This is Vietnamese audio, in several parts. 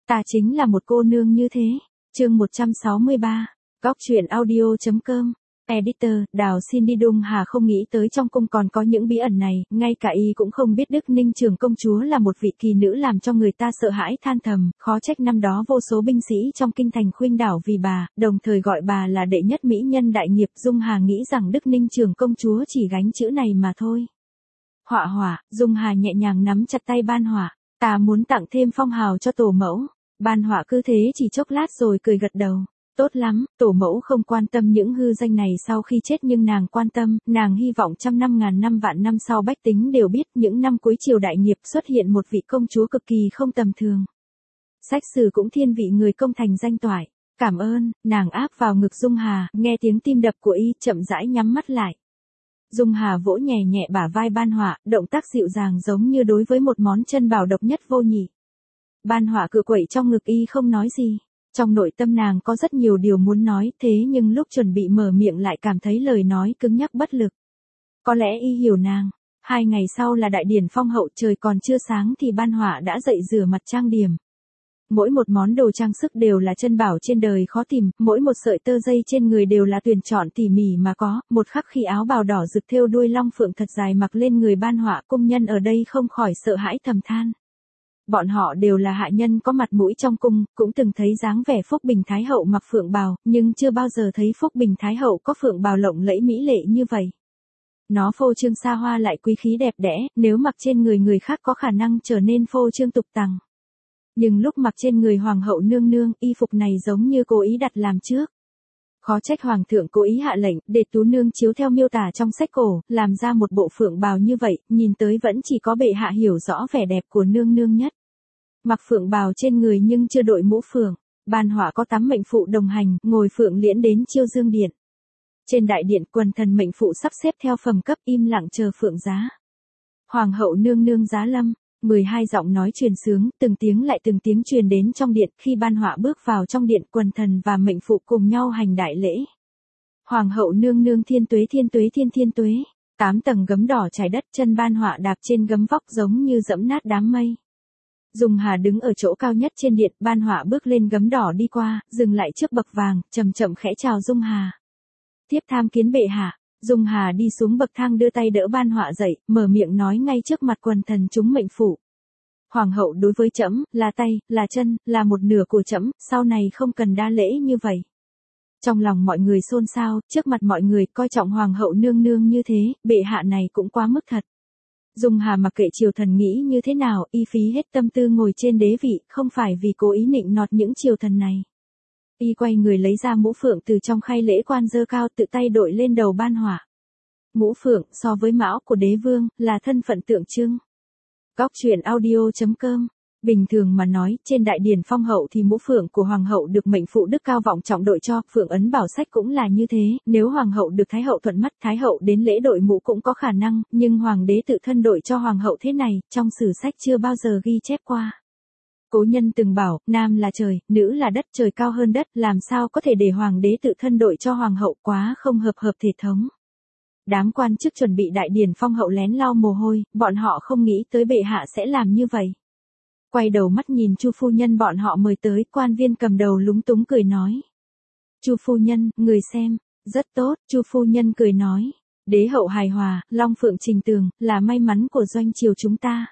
Ta chính là một cô nương như thế. Chương 163. Góc truyện audio.com. Editor, Đào xin đi Dung Hà không nghĩ tới trong cung còn có những bí ẩn này, ngay cả y cũng không biết Đức Ninh Trường công chúa là một vị kỳ nữ làm cho người ta sợ hãi than thầm, khó trách năm đó vô số binh sĩ trong kinh thành khuynh đảo vì bà, đồng thời gọi bà là đệ nhất mỹ nhân đại nghiệp. Dung Hà nghĩ rằng Đức Ninh Trường công chúa chỉ gánh chữ này mà thôi. Họa hỏa, Dung Hà nhẹ nhàng nắm chặt tay Ban Họa, ta muốn tặng thêm phong hào cho tổ mẫu. Ban Họa cứ thế chỉ chốc lát rồi cười gật đầu. Tốt lắm, tổ mẫu không quan tâm những hư danh này sau khi chết nhưng nàng quan tâm, nàng hy vọng trăm năm ngàn năm vạn năm sau bách tính đều biết những năm cuối triều đại nghiệp xuất hiện một vị công chúa cực kỳ không tầm thường. Sách sử cũng thiên vị người công thành danh toại. Cảm ơn, nàng áp vào ngực Dung Hà, nghe tiếng tim đập của y, chậm rãi nhắm mắt lại. Dung Hà vỗ nhẹ nhẹ bả vai Ban Họa, động tác dịu dàng giống như đối với một món chân bảo độc nhất vô nhị. Ban Họa cựa quậy trong ngực y không nói gì. Trong nội tâm nàng có rất nhiều điều muốn nói, thế nhưng lúc chuẩn bị mở miệng lại cảm thấy lời nói cứng nhắc bất lực. Có lẽ y hiểu nàng. 2 ngày sau là đại điển phong hậu, trời còn chưa sáng thì Ban Họa đã dậy rửa mặt trang điểm. Mỗi một món đồ trang sức đều là chân bảo trên đời khó tìm, mỗi một sợi tơ dây trên người đều là tuyển chọn tỉ mỉ mà có, một khắc khi áo bào đỏ rực thêu đuôi long phượng thật dài mặc lên người Ban Họa, công nhân ở đây không khỏi sợ hãi thầm than. Bọn họ đều là hạ nhân có mặt mũi trong cung, cũng từng thấy dáng vẻ Phúc Bình Thái Hậu mặc phượng bào, nhưng chưa bao giờ thấy Phúc Bình Thái Hậu có phượng bào lộng lẫy mỹ lệ như vậy. Nó phô trương xa hoa lại quý khí đẹp đẽ, nếu mặc trên người người khác có khả năng trở nên phô trương tục tằng. Nhưng lúc mặc trên người Hoàng hậu nương nương, y phục này giống như cố ý đặt làm trước. Khó trách Hoàng thượng cố ý hạ lệnh, để Tú nương chiếu theo miêu tả trong sách cổ, làm ra một bộ phượng bào như vậy, nhìn tới vẫn chỉ có bệ hạ hiểu rõ vẻ đẹp của nương nương nhất. Mặc phượng bào trên người nhưng chưa đội mũ phượng, Ban Họa có 8 mệnh phụ đồng hành, ngồi phượng liễn đến Chiêu Dương điện. Trên đại điện quần thần mệnh phụ sắp xếp theo phẩm cấp im lặng chờ phượng giá. Hoàng hậu nương nương giá lâm, 12 giọng nói truyền sướng, từng tiếng lại từng tiếng truyền đến trong điện, khi Ban Họa bước vào trong điện quần thần và mệnh phụ cùng nhau hành đại lễ. Hoàng hậu nương nương thiên tuế thiên tuế thiên tuế, 8 tầng gấm đỏ trải đất, chân Ban Họa đạp trên gấm vóc giống như dẫm nát đám mây. Dung Hà đứng ở chỗ cao nhất trên điện, Ban Họa bước lên gấm đỏ đi qua, dừng lại trước bậc vàng, chậm chậm khẽ chào Dung Hà. Thiếp tham kiến bệ hạ. Dung Hà đi xuống bậc thang đưa tay đỡ Ban Họa dậy, mở miệng nói ngay trước mặt quần thần chúng mệnh phụ. Hoàng hậu đối với trẫm, là tay, là chân, là một nửa của trẫm, sau này không cần đa lễ như vậy. Trong lòng mọi người xôn xao, trước mặt mọi người coi trọng Hoàng hậu nương nương như thế, bệ hạ này cũng quá mức thật. Dung Hà mặc kệ triều thần nghĩ như thế nào, y phí hết tâm tư ngồi trên đế vị, không phải vì cố ý nịnh nọt những triều thần này. Y quay người lấy ra mũ phượng từ trong khay lễ quan dơ cao, tự tay đội lên đầu Ban Họa. Mũ phượng, so với mão của đế vương, là thân phận tượng trưng. Góc truyện audio.com. Bình thường mà nói, trên đại điển phong hậu thì mũ phượng của hoàng hậu được mệnh phụ đức cao vọng trọng đội cho, phượng ấn bảo sách cũng là như thế, nếu hoàng hậu được thái hậu thuận mắt, thái hậu đến lễ đội mũ cũng có khả năng, nhưng hoàng đế tự thân đội cho hoàng hậu thế này, trong sử sách chưa bao giờ ghi chép qua. Cố nhân từng bảo, nam là trời, nữ là đất, trời cao hơn đất, làm sao có thể để hoàng đế tự thân đội cho hoàng hậu, quá không hợp thể thống. Đám quan chức chuẩn bị đại điển phong hậu lén lau mồ hôi, bọn họ không nghĩ tới bệ hạ sẽ làm như vậy. Quay đầu mắt nhìn Chu phu nhân bọn họ mời tới, quan viên cầm đầu lúng túng cười nói. Chu phu nhân, người xem, rất tốt, Chu phu nhân cười nói. Đế hậu hài hòa, long phượng trình tường, là may mắn của doanh triều chúng ta.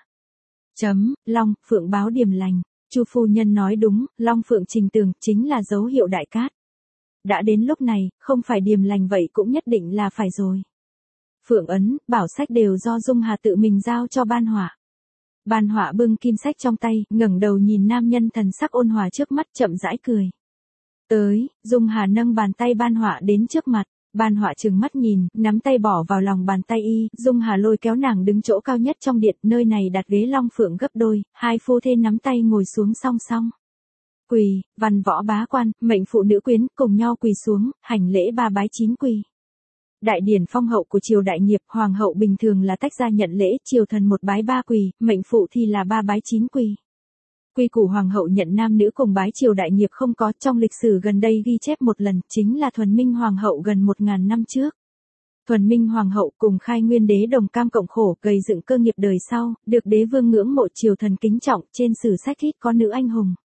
Long, phượng báo điềm lành. Chu phu nhân nói đúng, long phượng trình tường, chính là dấu hiệu đại cát. Đã đến lúc này, không phải điềm lành vậy cũng nhất định là phải rồi. Phượng ấn, bảo sách đều do Dung Hà tự mình giao cho Ban Họa. Ban Họa bưng kim sách trong tay, ngẩng đầu nhìn nam nhân thần sắc ôn hòa trước mắt, chậm rãi cười. Tới, Dung Hà nâng bàn tay Ban Họa đến trước mặt. Ban Họa trừng mắt nhìn, nắm tay bỏ vào lòng bàn tay y, Dung Hà lôi kéo nàng đứng chỗ cao nhất trong điện, nơi này đặt ghế long phượng gấp đôi, 2 phu thê nắm tay ngồi xuống song song. Quỳ, văn võ bá quan, mệnh phụ nữ quyến, cùng nhau quỳ xuống, hành lễ 3 bái 9 quỳ. Đại điển phong hậu của triều đại nghiệp, hoàng hậu bình thường là tách ra nhận lễ, triều thần 1 bái 3 quỳ, mệnh phụ thì là 3 bái 9 quỳ. Quy củ hoàng hậu nhận nam nữ cùng bái triều đại nghiệp không có, trong lịch sử gần đây ghi chép một lần, chính là Thuần Minh hoàng hậu gần 1000 năm trước. Thuần Minh hoàng hậu cùng Khai Nguyên đế đồng cam cộng khổ, gây dựng cơ nghiệp đời sau, được đế vương ngưỡng mộ, triều thần kính trọng, trên sử sách ít có nữ anh hùng.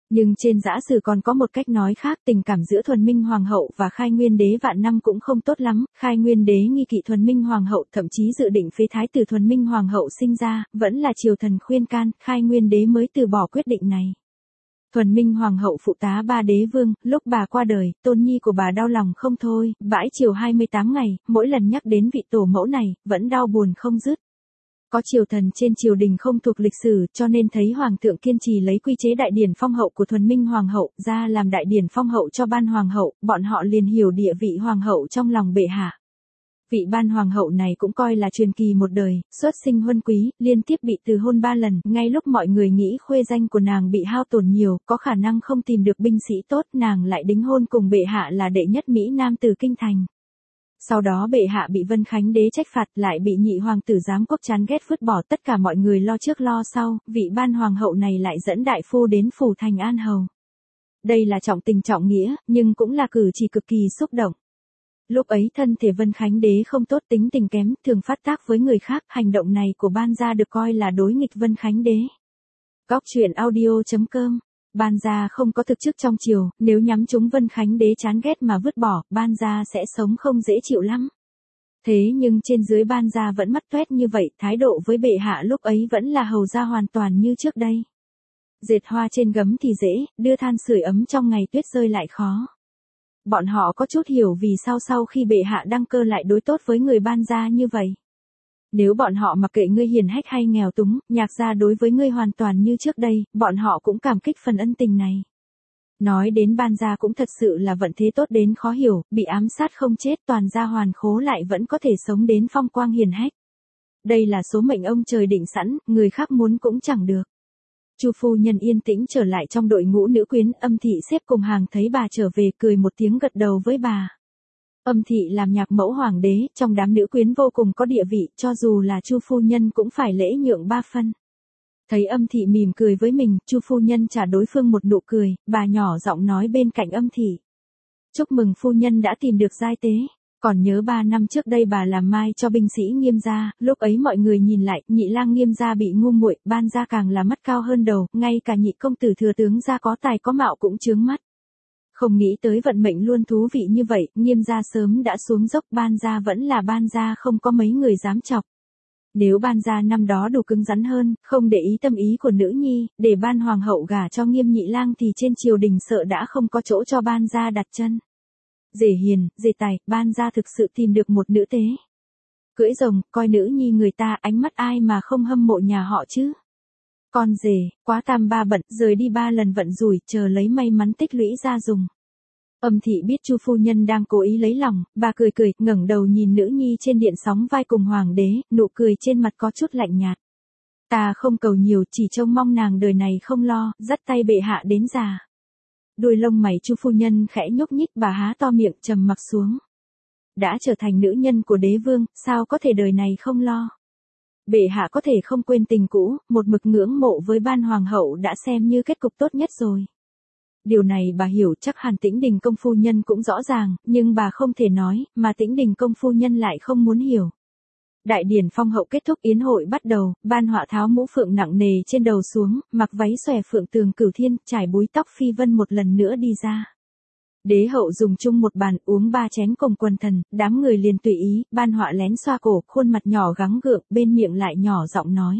Nhưng trên giả sử còn có một cách nói khác, tình cảm giữa Thuần Minh Hoàng hậu và Khai Nguyên đế vạn năm cũng không tốt lắm, Khai Nguyên đế nghi kỵ Thuần Minh Hoàng hậu, thậm chí dự định phế thái tử Thuần Minh Hoàng hậu sinh ra, vẫn là triều thần khuyên can, Khai Nguyên đế mới từ bỏ quyết định này. Thuần Minh Hoàng hậu phụ tá ba đế vương, lúc bà qua đời, tôn nhi của bà đau lòng không thôi, bãi triều 28 ngày, mỗi lần nhắc đến vị tổ mẫu này, vẫn đau buồn không dứt. Có triều thần trên triều đình không thuộc lịch sử, cho nên thấy Hoàng thượng kiên trì lấy quy chế đại điển phong hậu của Thuần Minh Hoàng hậu ra làm đại điển phong hậu cho Ban Hoàng hậu, bọn họ liền hiểu địa vị Hoàng hậu trong lòng bệ hạ. Vị Ban Hoàng hậu này cũng coi là truyền kỳ một đời, xuất sinh huân quý, liên tiếp bị từ hôn 3 lần, ngay lúc mọi người nghĩ khuê danh của nàng bị hao tổn nhiều, có khả năng không tìm được binh sĩ tốt, nàng lại đính hôn cùng bệ hạ là đệ nhất Mỹ Nam từ kinh thành. Sau đó bệ hạ bị Vân Khánh đế trách phạt, lại bị nhị hoàng tử giám quốc chán ghét vứt bỏ, tất cả mọi người lo trước lo sau, vị Ban Hoàng hậu này lại dẫn đại phu đến phủ thành An Hầu. Đây là trọng tình trọng nghĩa, nhưng cũng là cử chỉ cực kỳ xúc động. Lúc ấy thân thể Vân Khánh đế không tốt, tính tình kém, thường phát tác với người khác, hành động này của Ban gia được coi là đối nghịch Vân Khánh đế. Góc truyện audio.com. Ban gia không có thực chức trong triều, nếu nhắm chúng Vân Khánh đế chán ghét mà vứt bỏ, Ban gia sẽ sống không dễ chịu lắm. Thế nhưng trên dưới Ban gia vẫn mắt toét như vậy, thái độ với bệ hạ lúc ấy vẫn là hầu gia hoàn toàn như trước đây. Dệt hoa trên gấm thì dễ, đưa than sưởi ấm trong ngày tuyết rơi lại khó. Bọn họ có chút hiểu vì sao sau khi bệ hạ đăng cơ lại đối tốt với người Ban gia như vậy. Nếu bọn họ mặc kệ ngươi hiền hách hay nghèo túng, nhạc gia đối với ngươi hoàn toàn như trước đây, bọn họ cũng cảm kích phần ân tình này. Nói đến Ban gia cũng thật sự là vận thế tốt đến khó hiểu, bị ám sát không chết, toàn gia hoàn khố lại vẫn có thể sống đến phong quang hiền hách. Đây là số mệnh ông trời định sẵn, người khác muốn cũng chẳng được. Chu phu nhân yên tĩnh trở lại trong đội ngũ nữ quyến, Âm thị xếp cùng hàng thấy bà trở về cười một tiếng gật đầu với bà. Âm thị làm nhạc mẫu hoàng đế, trong đám nữ quyến vô cùng có địa vị, cho dù là Chu phu nhân cũng phải lễ nhượng 3 phân. Thấy Âm thị mỉm cười với mình, Chu phu nhân trả đối phương một nụ cười, bà nhỏ giọng nói bên cạnh Âm thị. Chúc mừng phu nhân đã tìm được giai tế. Còn nhớ 3 năm trước đây bà làm mai cho binh sĩ Nghiêm gia, lúc ấy mọi người nhìn lại, nhị lang Nghiêm gia bị ngu muội, Ban gia càng là mắt cao hơn đầu, ngay cả nhị công tử thừa tướng gia có tài có mạo cũng chướng mắt. Không nghĩ tới vận mệnh luôn thú vị như vậy, Nghiêm gia sớm đã xuống dốc, Ban gia vẫn là Ban gia, không có mấy người dám chọc. Nếu Ban gia năm đó đủ cứng rắn hơn, không để ý tâm ý của nữ nhi, để Ban Hoàng hậu gả cho Nghiêm nhị lang thì trên triều đình sợ đã không có chỗ cho Ban gia đặt chân. Dễ hiền, dễ tài, Ban gia thực sự tìm được một nữ tế. Cưỡi rồng, coi nữ nhi người ta, ánh mắt ai mà không hâm mộ nhà họ chứ. Con rể, quá tam ba bận, rời đi 3 lần vận rủi, chờ lấy may mắn tích lũy ra dùng. Âm thị biết Chu phu nhân đang cố ý lấy lòng, bà cười cười, ngẩng đầu nhìn nữ nhi trên điện sóng vai cùng hoàng đế, nụ cười trên mặt có chút lạnh nhạt. Ta không cầu nhiều, chỉ trông mong nàng đời này không lo, dắt tay bệ hạ đến già. Đuôi lông mày Chu phu nhân khẽ nhúc nhích, bà há to miệng trầm mặc xuống. Đã trở thành nữ nhân của đế vương, sao có thể đời này không lo. Bệ hạ có thể không quên tình cũ, một mực ngưỡng mộ với Ban Hoàng hậu đã xem như kết cục tốt nhất rồi. Điều này bà hiểu, chắc hẳn Tĩnh Đình công phu nhân cũng rõ ràng, nhưng bà không thể nói, mà Tĩnh Đình công phu nhân lại không muốn hiểu. Đại điển phong hậu kết thúc, yến hội bắt đầu, Ban Họa tháo mũ phượng nặng nề trên đầu xuống, mặc váy xòe phượng tường cửu thiên, trải búi tóc phi vân một lần nữa đi ra. Đế hậu dùng chung một bàn, uống 3 chén cùng quần thần, đám người liền tùy ý, Ban Họa lén xoa cổ, khuôn mặt nhỏ gắng gượng, bên miệng lại nhỏ giọng nói.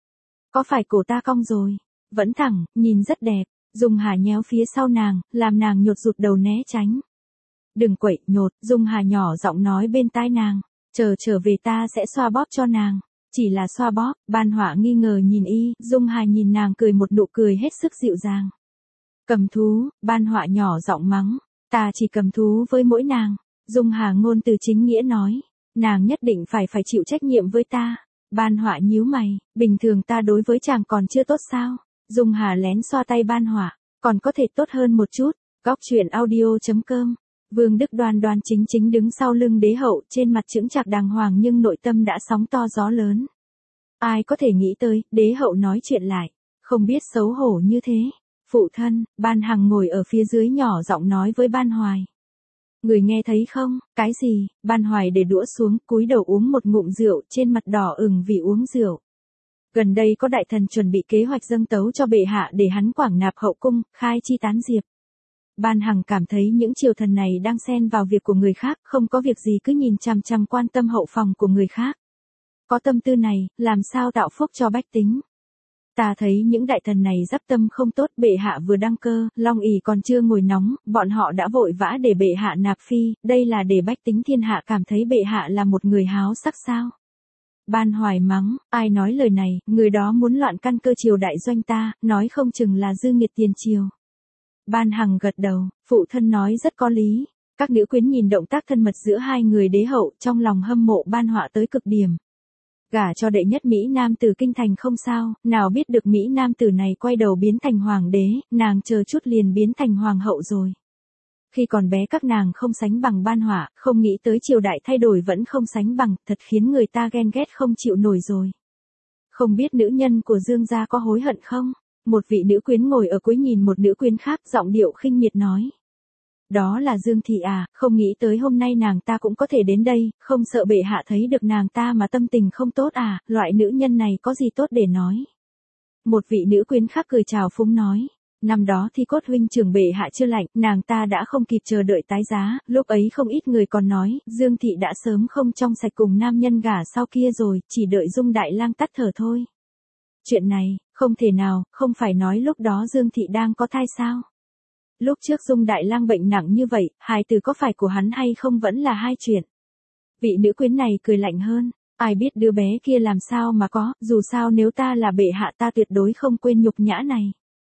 Có phải cổ ta cong rồi? Vẫn thẳng, nhìn rất đẹp. Dung Hà nhéo phía sau nàng, làm nàng nhột rụt đầu né tránh. Đừng quậy, nhột, Dung Hà nhỏ giọng nói bên tai nàng. Trở về ta sẽ xoa bóp cho nàng. Chỉ là xoa bóp, Ban Họa nghi ngờ nhìn y, Dung Hà nhìn nàng cười một nụ cười hết sức dịu dàng. Cầm thú, Ban Họa nhỏ giọng mắng. Ta chỉ cầm thú với mỗi nàng. Dung Hà ngôn từ chính nghĩa nói. Nàng nhất định phải chịu trách nhiệm với ta. Ban Họa nhíu mày, bình thường ta đối với chàng còn chưa tốt sao? Dung Hà lén xoa tay Ban Họa, còn có thể tốt hơn một chút. Góc truyện audio.com. Vương Đức đoan đoan chính chính đứng sau lưng đế hậu, trên mặt chững chạc đàng hoàng nhưng nội tâm đã sóng to gió lớn. Ai có thể nghĩ tới, đế hậu nói chuyện lại, không biết xấu hổ như thế. Phụ thân, Ban Hằng ngồi ở phía dưới nhỏ giọng nói với Ban Hoài. Người nghe thấy không? Cái gì? Ban Hoài để đũa xuống, cúi đầu uống một ngụm rượu, trên mặt đỏ ửng vì uống rượu. Gần đây có đại thần chuẩn bị kế hoạch dâng tấu cho bệ hạ để hắn quảng nạp hậu cung, khai chi tán diệp. Ban Hằng cảm thấy những triều thần này đang xen vào việc của người khác, không có việc gì cứ nhìn chằm chằm quan tâm hậu phòng của người khác. Có tâm tư này, làm sao tạo phúc cho bách tính. Ta thấy những đại thần này dắp tâm không tốt, bệ hạ vừa đăng cơ, long ỷ còn chưa ngồi nóng, bọn họ đã vội vã để bệ hạ nạp phi, đây là để bách tính thiên hạ cảm thấy bệ hạ là một người háo sắc sao. Ban Hoài mắng, ai nói lời này, người đó muốn loạn căn cơ triều đại doanh ta, nói không chừng là dư nghiệt tiền triều. Ban Hằng gật đầu, phụ thân nói rất có lý. Các nữ quyến nhìn động tác thân mật giữa hai người đế hậu, trong lòng hâm mộ Ban Họa tới cực điểm. Gả cho đệ nhất Mỹ Nam tử kinh thành không sao, nào biết được Mỹ Nam tử này quay đầu biến thành hoàng đế, nàng chờ chút liền biến thành hoàng hậu rồi. Khi còn bé các nàng không sánh bằng Ban Họa, không nghĩ tới triều đại thay đổi vẫn không sánh bằng, thật khiến người ta ghen ghét không chịu nổi rồi. Không biết nữ nhân của Dương gia có hối hận không? Một vị nữ quyến ngồi ở cuối nhìn một nữ quyến khác, giọng điệu khinh miệt nói. Đó là Dương thị à, không nghĩ tới hôm nay nàng ta cũng có thể đến đây, không sợ bệ hạ thấy được nàng ta mà tâm tình không tốt à, loại nữ nhân này có gì tốt để nói. Một vị nữ quyến khác cười chào phúng nói. Năm đó thì cốt huynh trưởng bệ hạ chưa lạnh, nàng ta đã không kịp chờ đợi tái giá, lúc ấy không ít người còn nói, Dương thị đã sớm không trong sạch cùng nam nhân gả sau kia rồi, chỉ đợi Dung đại lang tắt thở thôi. Chuyện này, không thể nào, không phải nói lúc đó Dương thị đang có thai sao? Lúc trước Dung đại lang bệnh nặng như vậy, hài tử có phải của hắn hay không vẫn là hai chuyện. Vị nữ quyến này cười lạnh hơn, ai biết đứa bé kia làm sao mà có, dù sao nếu ta là bệ hạ ta tuyệt đối không quên nhục nhã này.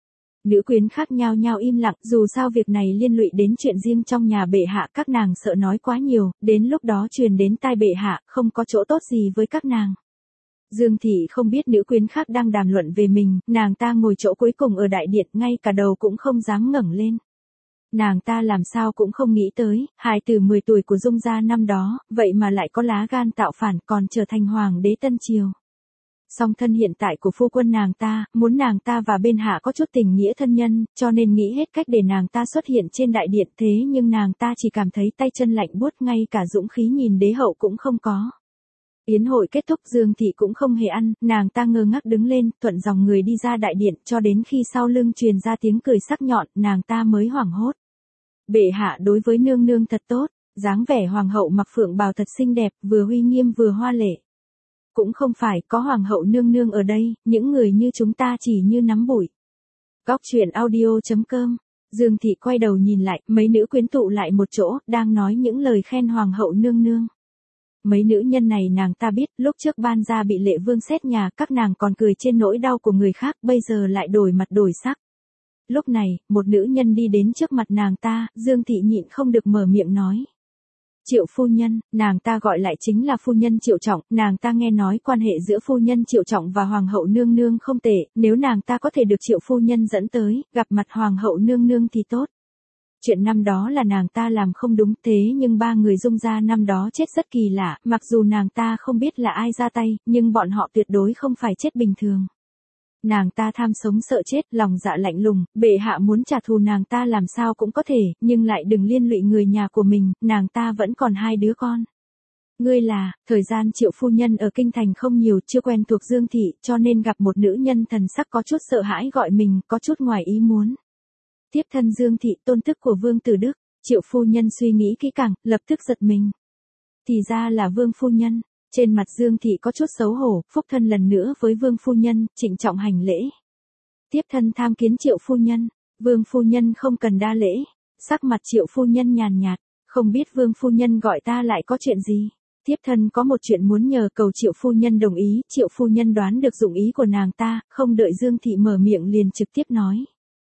Nữ quyến khác nhao nhao im lặng, dù sao việc này liên lụy đến chuyện riêng trong nhà bệ hạ, các nàng sợ nói quá nhiều, đến lúc đó truyền đến tai bệ hạ, không có chỗ tốt gì với các nàng. Dương thị không biết nữ quyến khác đang đàm luận về mình, nàng ta ngồi chỗ cuối cùng ở đại điện, ngay cả đầu cũng không dám ngẩng lên. Nàng ta làm sao cũng không nghĩ tới, hài tử 10 tuổi của Dung gia năm đó, vậy mà lại có lá gan tạo phản còn trở thành hoàng đế tân triều. Song thân hiện tại của phu quân nàng ta, muốn nàng ta và bên hạ có chút tình nghĩa thân nhân, cho nên nghĩ hết cách để nàng ta xuất hiện trên đại điện, thế nhưng nàng ta chỉ cảm thấy tay chân lạnh buốt, ngay cả dũng khí nhìn đế hậu cũng không có. Yến hội kết thúc, Dương thị cũng không hề ăn, nàng ta ngơ ngác đứng lên, thuận dòng người đi ra đại điện, cho đến khi sau lưng truyền ra tiếng cười sắc nhọn, nàng ta mới hoảng hốt. Bệ hạ đối với nương nương thật tốt, dáng vẻ hoàng hậu mặc phượng bào thật xinh đẹp, vừa uy nghiêm vừa hoa lệ. Cũng không phải, có hoàng hậu nương nương ở đây, những người như chúng ta chỉ như nắm bụi. Góc truyện audio.com. Dương thị quay đầu nhìn lại, mấy nữ quyến tụ lại một chỗ, đang nói những lời khen hoàng hậu nương nương. Mấy nữ nhân này nàng ta biết, lúc trước Ban gia bị Lệ Vương xét nhà, các nàng còn cười trên nỗi đau của người khác, bây giờ lại đổi mặt đổi sắc. Lúc này, một nữ nhân đi đến trước mặt nàng ta, Dương thị nhịn không được mở miệng nói. Triệu phu nhân, nàng ta gọi lại chính là phu nhân Triệu Trọng, nàng ta nghe nói quan hệ giữa phu nhân Triệu Trọng và hoàng hậu nương nương không tệ, nếu nàng ta có thể được Triệu phu nhân dẫn tới, gặp mặt hoàng hậu nương nương thì tốt. Chuyện năm đó là nàng ta làm không đúng, thế nhưng ba người Dung gia năm đó chết rất kỳ lạ, mặc dù nàng ta không biết là ai ra tay, nhưng bọn họ tuyệt đối không phải chết bình thường. Nàng ta tham sống sợ chết, lòng dạ lạnh lùng, bệ hạ muốn trả thù nàng ta làm sao cũng có thể, nhưng lại đừng liên lụy người nhà của mình, nàng ta vẫn còn 2 đứa con. Ngươi là, thời gian Triệu phu nhân ở kinh thành không nhiều, chưa quen thuộc Dương thị, cho nên gặp một nữ nhân thần sắc có chút sợ hãi gọi mình, có chút ngoài ý muốn. Tiếp thân Dương thị, tôn tức của Vương Tử Đức. Triệu phu nhân suy nghĩ kỹ càng, lập tức giật mình. Thì ra là Vương phu nhân. Trên mặt Dương thị có chút xấu hổ, phúc thân lần nữa với Vương phu nhân, trịnh trọng hành lễ. Tiếp thân tham kiến Triệu phu nhân. Vương phu nhân không cần đa lễ. Sắc mặt Triệu phu nhân nhàn nhạt, không biết Vương phu nhân gọi ta lại có chuyện gì. Tiếp thân có một chuyện muốn nhờ, cầu Triệu phu nhân đồng ý. Triệu phu nhân đoán được dụng ý của nàng ta, không đợi Dương thị mở miệng liền trực tiếp nói.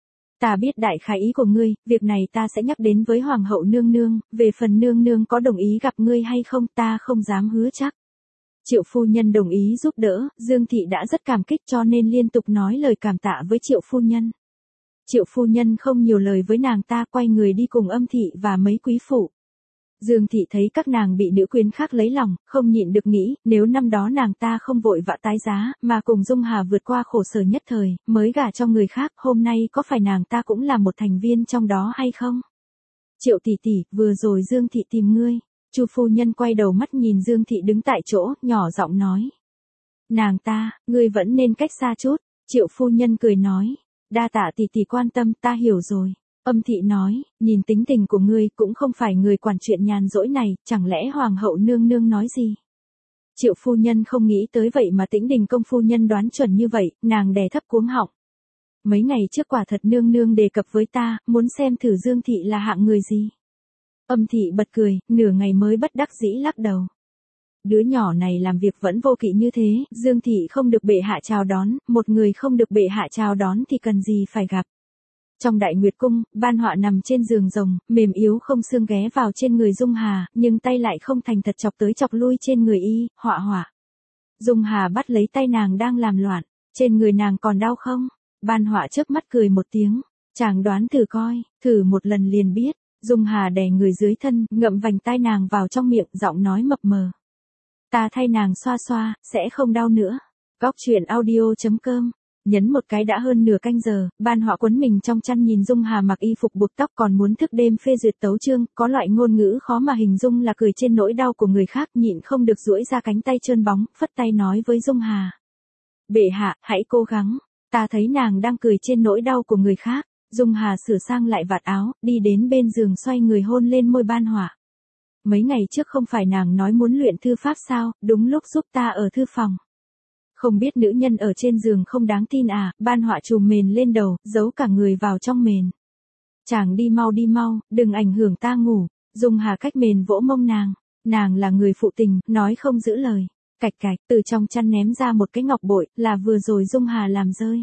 Ta biết đại khái ý của ngươi, việc này ta sẽ nhắc đến với hoàng hậu nương nương, về phần nương nương có đồng ý gặp ngươi hay không ta không dám hứa chắc. Triệu phu nhân đồng ý giúp đỡ, Dương thị đã rất cảm kích cho nên liên tục nói lời cảm tạ với Triệu phu nhân. Triệu phu nhân không nhiều lời với nàng ta, quay người đi cùng Âm thị và mấy quý phụ. Dương thị thấy các nàng bị nữ quyến khác lấy lòng, không nhịn được nghĩ, nếu năm đó nàng ta không vội vã tái giá, mà cùng Dung Hà vượt qua khổ sở nhất thời, mới gả cho người khác, hôm nay có phải nàng ta cũng là một thành viên trong đó hay không? Triệu tỷ tỷ, vừa rồi Dương thị tìm ngươi. Chu phu nhân quay đầu mắt nhìn Dương thị đứng tại chỗ, nhỏ giọng nói. Nàng ta, ngươi vẫn nên cách xa chút, Triệu phu nhân cười nói. Đa tạ tỷ tỷ quan tâm, ta hiểu rồi. Âm thị nói, nhìn tính tình của ngươi cũng không phải người quản chuyện nhàn rỗi này, chẳng lẽ hoàng hậu nương nương nói gì? Triệu phu nhân không nghĩ tới vậy mà Tĩnh Đình công phu nhân đoán chuẩn như vậy, nàng đè thấp cuống họng. Mấy ngày trước quả thật nương nương đề cập với ta, muốn xem thử Dương thị là hạng người gì. Âm thị bật cười, nửa ngày mới bất đắc dĩ lắc đầu. Đứa nhỏ này làm việc vẫn vô kỵ như thế, Dương thị không được bệ hạ chào đón, một người không được bệ hạ chào đón thì cần gì phải gặp. Trong Đại Nguyệt cung, Ban Họa nằm trên giường rồng, mềm yếu không xương ghé vào trên người Dung Hà, nhưng tay lại không thành thật chọc tới chọc lui trên người y, Họa. Dung Hà bắt lấy tay nàng đang làm loạn, trên người nàng còn đau không? Ban Họa chớp mắt cười một tiếng, chàng đoán thử coi, thử một lần liền biết. Dung Hà đè người dưới thân, ngậm vành tai nàng vào trong miệng, giọng nói mập mờ. Ta thay nàng xoa xoa, sẽ không đau nữa. Góc truyện audio.com. Nhấn một cái đã hơn nửa canh giờ, Ban Họa quấn mình trong chăn nhìn Dung Hà mặc y phục buộc tóc còn muốn thức đêm phê duyệt tấu chương, có loại ngôn ngữ khó mà hình dung là cười trên nỗi đau của người khác, nhịn không được duỗi ra cánh tay trơn bóng, phất tay nói với Dung Hà. Bệ hạ, hãy cố gắng, ta thấy nàng đang cười trên nỗi đau của người khác. Dung Hà sửa sang lại vạt áo, đi đến bên giường xoay người hôn lên môi Ban Họa. Mấy ngày trước không phải nàng nói muốn luyện thư pháp sao, đúng lúc giúp ta ở thư phòng. Không biết nữ nhân ở trên giường không đáng tin à, Ban Họa trùm mền lên đầu, giấu cả người vào trong mền. Chàng đi mau, đừng ảnh hưởng ta ngủ. Dung Hà cách mền vỗ mông nàng là người phụ tình, nói không giữ lời. Cạch cạch, từ trong chăn ném ra một cái ngọc bội, là vừa rồi Dung Hà làm rơi.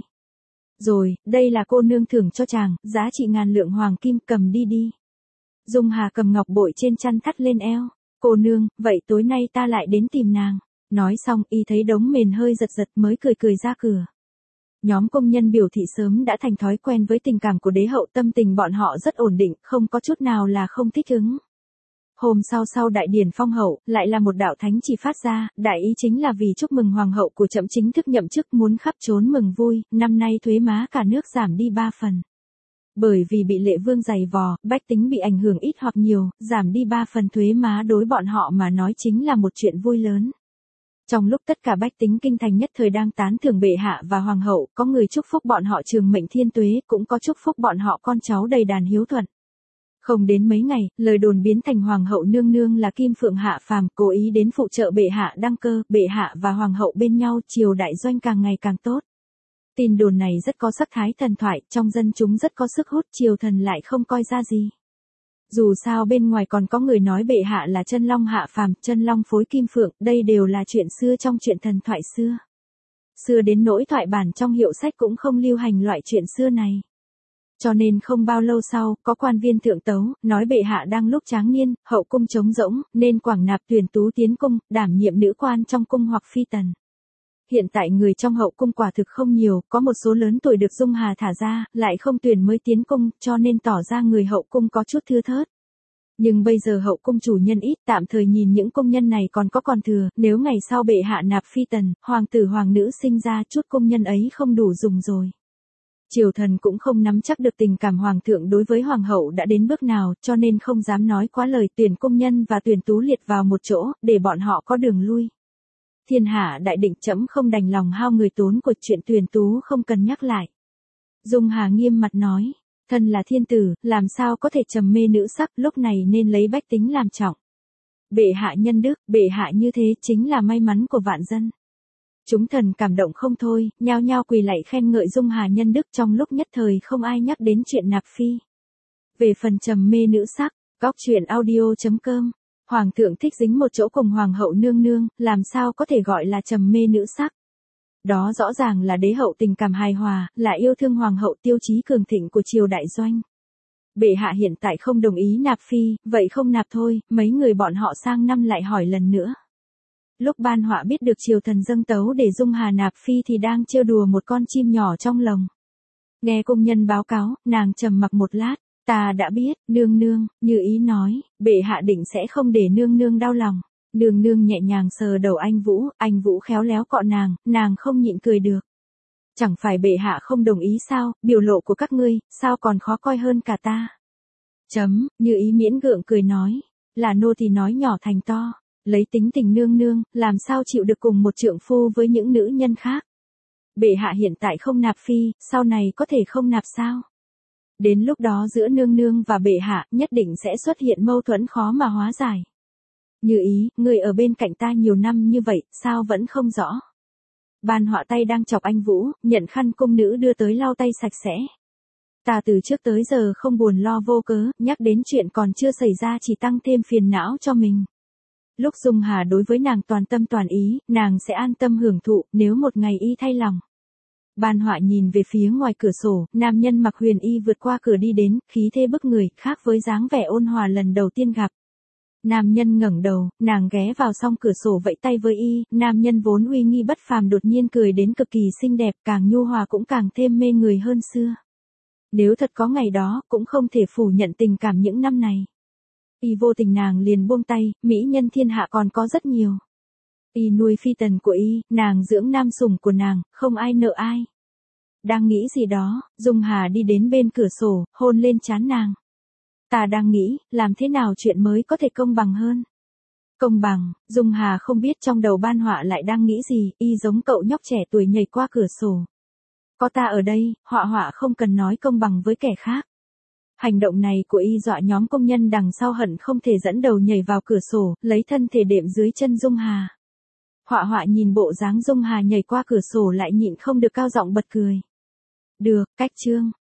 Rồi, đây là cô nương thưởng cho chàng, giá trị 1000 lượng hoàng kim, cầm đi. Dung Hà cầm ngọc bội trên chăn thắt lên eo. Cô nương, vậy tối nay ta lại đến tìm nàng. Nói xong, y thấy đống mền hơi giật mới cười ra cửa. Nhóm công nhân biểu thị sớm đã thành thói quen với tình cảm của đế hậu, tâm tình bọn họ rất ổn định, không có chút nào là không thích ứng. Hôm sau đại điển phong hậu, lại là một đạo thánh chỉ phát ra, đại ý chính là vì chúc mừng hoàng hậu của trẫm chính thức nhậm chức, muốn khắp trốn mừng vui, năm nay thuế má cả nước giảm đi 3 phần. Bởi vì bị lệ vương giày vò, bách tính bị ảnh hưởng ít hoặc nhiều, giảm đi 3 phần thuế má đối bọn họ mà nói chính là một chuyện vui lớn. Trong lúc tất cả bách tính kinh thành nhất thời đang tán thưởng bệ hạ và hoàng hậu, có người chúc phúc bọn họ trường mệnh thiên tuế, cũng có chúc phúc bọn họ con cháu đầy đàn hiếu thuận. Không đến mấy ngày, lời đồn biến thành hoàng hậu nương nương là Kim Phượng hạ phàm, cố ý đến phụ trợ bệ hạ đăng cơ, bệ hạ và hoàng hậu bên nhau, triều đại doanh càng ngày càng tốt. Tin đồn này rất có sắc thái thần thoại, trong dân chúng rất có sức hút, triều thần lại không coi ra gì. Dù sao bên ngoài còn có người nói bệ hạ là chân long hạ phàm, chân long phối kim phượng, đây đều là chuyện xưa trong chuyện thần thoại xưa. Xưa đến nỗi thoại bản trong hiệu sách cũng không lưu hành loại chuyện xưa này. Cho nên không bao lâu sau, có quan viên thượng tấu, nói bệ hạ đang lúc tráng niên, hậu cung trống rỗng, nên quảng nạp tuyển tú tiến cung, đảm nhiệm nữ quan trong cung hoặc phi tần. Hiện tại người trong hậu cung quả thực không nhiều, có một số lớn tuổi được Dung Hà thả ra, lại không tuyển mới tiến cung, cho nên tỏ ra người hậu cung có chút thưa thớt. Nhưng bây giờ hậu cung chủ nhân ít, tạm thời nhìn những công nhân này còn thừa, nếu ngày sau bệ hạ nạp phi tần, hoàng tử hoàng nữ sinh ra, chút công nhân ấy không đủ dùng rồi. Triều thần cũng không nắm chắc được tình cảm hoàng thượng đối với hoàng hậu đã đến bước nào, cho nên không dám nói quá lời, tuyển công nhân và tuyển tú liệt vào một chỗ, để bọn họ có đường lui. Thiên hạ đại định, trẫm không đành lòng hao người tốn của, chuyện tuyển tú không cần nhắc lại. Dung Hà nghiêm mặt nói, thân là thiên tử, làm sao có thể trầm mê nữ sắc, lúc này nên lấy bách tính làm trọng. Bệ hạ nhân đức, bệ hạ như thế chính là may mắn của vạn dân. Chúng thần cảm động không thôi, nhao nhao quỳ lạy khen ngợi Dung Hà nhân đức, trong lúc nhất thời không ai nhắc đến chuyện nạp phi. Về phần trầm mê nữ sắc, góc truyện audio.com. Hoàng thượng thích dính một chỗ cùng hoàng hậu nương nương, làm sao có thể gọi là trầm mê nữ sắc. Đó rõ ràng là đế hậu tình cảm hài hòa, là yêu thương hoàng hậu, tiêu chí cường thịnh của triều đại doanh. Bệ hạ hiện tại không đồng ý nạp phi, vậy không nạp thôi, mấy người bọn họ sang năm lại hỏi lần nữa. Lúc Ban Họa biết được triều thần dâng tấu để Dung Hà nạp phi thì đang trêu đùa một con chim nhỏ trong lồng. Nghe công nhân báo cáo, nàng trầm mặc một lát. Ta đã biết, nương nương, như ý nói, bệ hạ định sẽ không để nương nương đau lòng. Nương nương nhẹ nhàng sờ đầu anh Vũ khéo léo cọ nàng không nhịn cười được. Chẳng phải bệ hạ không đồng ý sao, biểu lộ của các ngươi, sao còn khó coi hơn cả ta. Như ý miễn gượng cười nói, là nô thì nói nhỏ thành to. Lấy tính tình nương nương, làm sao chịu được cùng một trượng phu với những nữ nhân khác. Bệ hạ hiện tại không nạp phi, sau này có thể không nạp sao? Đến lúc đó giữa nương nương và bệ hạ nhất định sẽ xuất hiện mâu thuẫn khó mà hóa giải. Như ý, người ở bên cạnh ta nhiều năm như vậy, sao vẫn không rõ? Ban Họa tay đang chọc anh Vũ, nhận khăn cung nữ đưa tới lau tay sạch sẽ. Ta từ trước tới giờ không buồn lo vô cớ, nhắc đến chuyện còn chưa xảy ra chỉ tăng thêm phiền não cho mình. Lúc Dung Hà đối với nàng toàn tâm toàn ý, nàng sẽ an tâm hưởng thụ, nếu một ngày y thay lòng. Ban Họa nhìn về phía ngoài cửa sổ, nam nhân mặc huyền y vượt qua cửa đi đến, khí thế bức người, khác với dáng vẻ ôn hòa lần đầu tiên gặp. Nam nhân ngẩng đầu, nàng ghé vào song cửa sổ vẫy tay với y, nam nhân vốn uy nghi bất phàm đột nhiên cười đến cực kỳ xinh đẹp, càng nhu hòa cũng càng thêm mê người hơn xưa. Nếu thật có ngày đó, cũng không thể phủ nhận tình cảm những năm này. Y vô tình nàng liền buông tay, mỹ nhân thiên hạ còn có rất nhiều. Y nuôi phi tần của y, nàng dưỡng nam sủng của nàng, không ai nợ ai. Đang nghĩ gì đó, Dung Hà đi đến bên cửa sổ, hôn lên trán nàng. Ta đang nghĩ, làm thế nào chuyện mới có thể công bằng hơn. Công bằng, Dung Hà không biết trong đầu Ban Họa lại đang nghĩ gì, y giống cậu nhóc trẻ tuổi nhảy qua cửa sổ. Có ta ở đây, Họa không cần nói công bằng với kẻ khác. Hành động này của y dọa nhóm công nhân đằng sau hận không thể dẫn đầu nhảy vào cửa sổ, lấy thân thể đệm dưới chân Dung Hà. Họa nhìn bộ dáng Dung Hà nhảy qua cửa sổ lại nhịn không được cao giọng bật cười. Được, cách chương.